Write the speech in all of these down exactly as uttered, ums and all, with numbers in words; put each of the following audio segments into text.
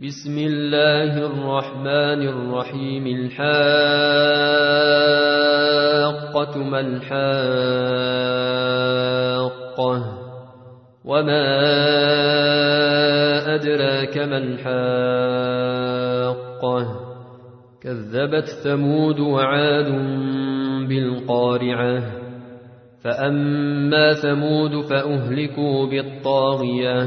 بسم الله الرحمن الرحيم. الحاقة ما الحاقة وما أدراك ما الحاقة كذبت ثمود وعاد بالقارعة فأما ثمود فأهلكوا بالطاغية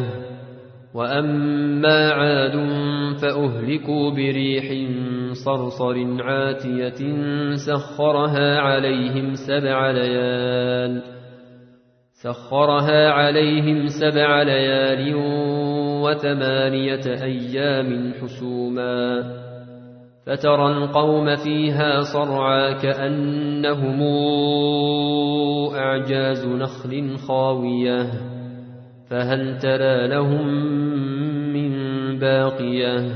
وأما عاد فأهلكوا بريح صرصر عاتية سخرها عليهم سبع ليال سخرها عليهم سبع ليال وثمانية أيام حسوما فترى القوم فيها صرعى كأنهم أعجاز نخل خاوية فهل ترى لهم من باقية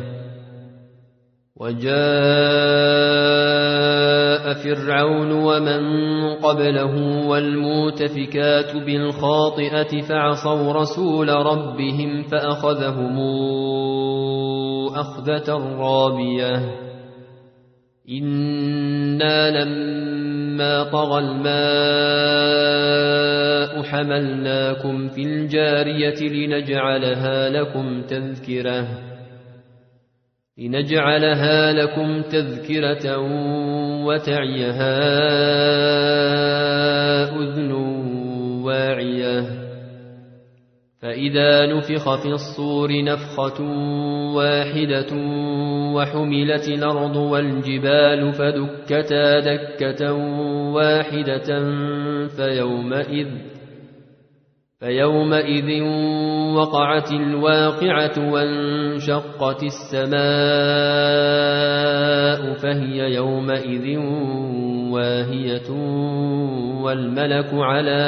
وجاء فرعون ومن قبله والمؤتفكات بالخاطئة فعصوا رسول ربهم فأخذهم أخذة رابية إنا لما طغى الماء حملناكم في الجارية لنجعلها لكم تذكرة لنجعلها لكم تذكرة وتعيها أذن واعية فإذا نفخ في الصور نفخة واحدة وحملت الأرض والجبال فدكتا دكة واحدة فيومئذ فيومئذ وقعت الواقعة وانشقت السماء فهي يومئذ واهية والملك على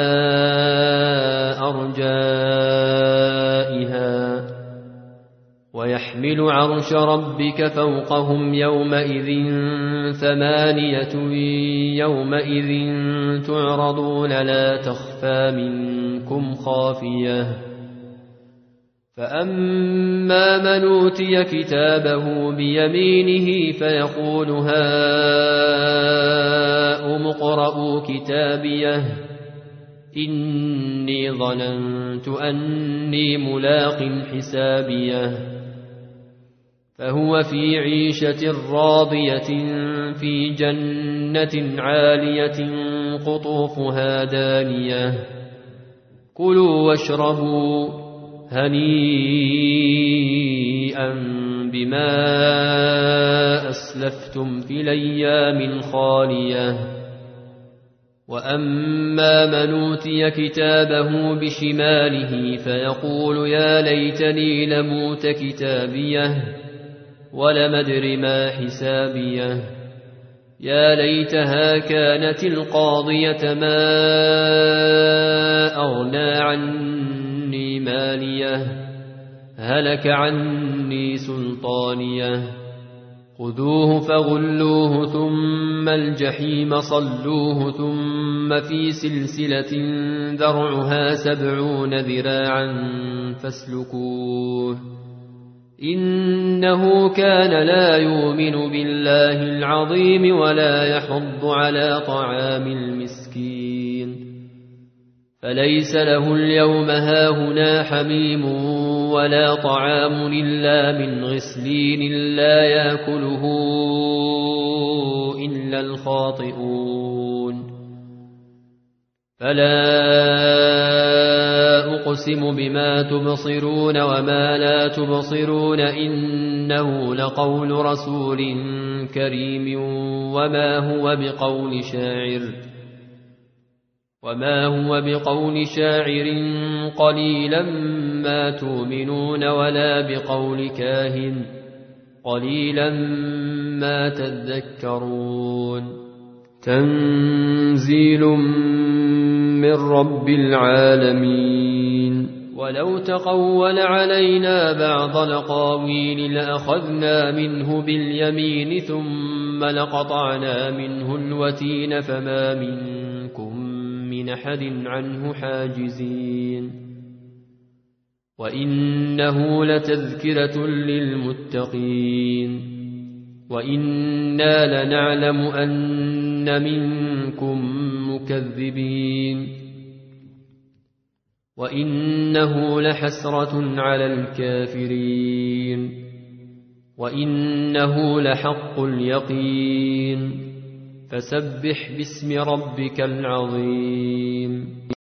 أرجائها ويحمل عرش ربك فوقهم يومئذ ثمانية يومئذ تعرضون لا تخفى منكم خافية فأما من أوتي كتابه بيمينه فيقول هاؤم اقرءوا كتابيه إني ظننت أني ملاق حسابيه فهو في عيشة راضية في جنة عالية قطوفها دانية كلوا واشربوا هنيئا بما أسلفتم في الأيام الخالية وأما من أوتي كتابه بشماله فيقول يا ليتني لموت كتابيه ولم أدر ما حسابيه يا ليتها كانت القاضية ما أغنى عني ماليه هلك عني سلطانيه خذوه فغلوه ثم الجحيم صلوه ثم في سلسلة ذرعها سبعون ذراعا فاسلكوه إنه كان لا يؤمن بالله العظيم ولا يحض على طعام المسكين فليس له اليوم هاهنا حميم ولا طعام إلا من غسلين لا يأكله إلا الخاطئون فلا أقسم بما تبصرون وما لا تبصرون إنه لقول رسول كريم وما هو بقول شاعر وما هو بقول شاعر قليلا ما تؤمنون ولا بقول كاهن قليلا ما تذكرون تنزيل من رب العالمين ولو تقول علينا بعض الأقاويل لأخذنا منه باليمين ثم لقطعنا منه الوتين فما منكم من أحد عنه حاجزين وإنه لتذكرة للمتقين وإنا لنعلم أن منكم مكذبين وإنه لحسرة على الكافرين وإنه لحق اليقين فسبح باسم ربك العظيم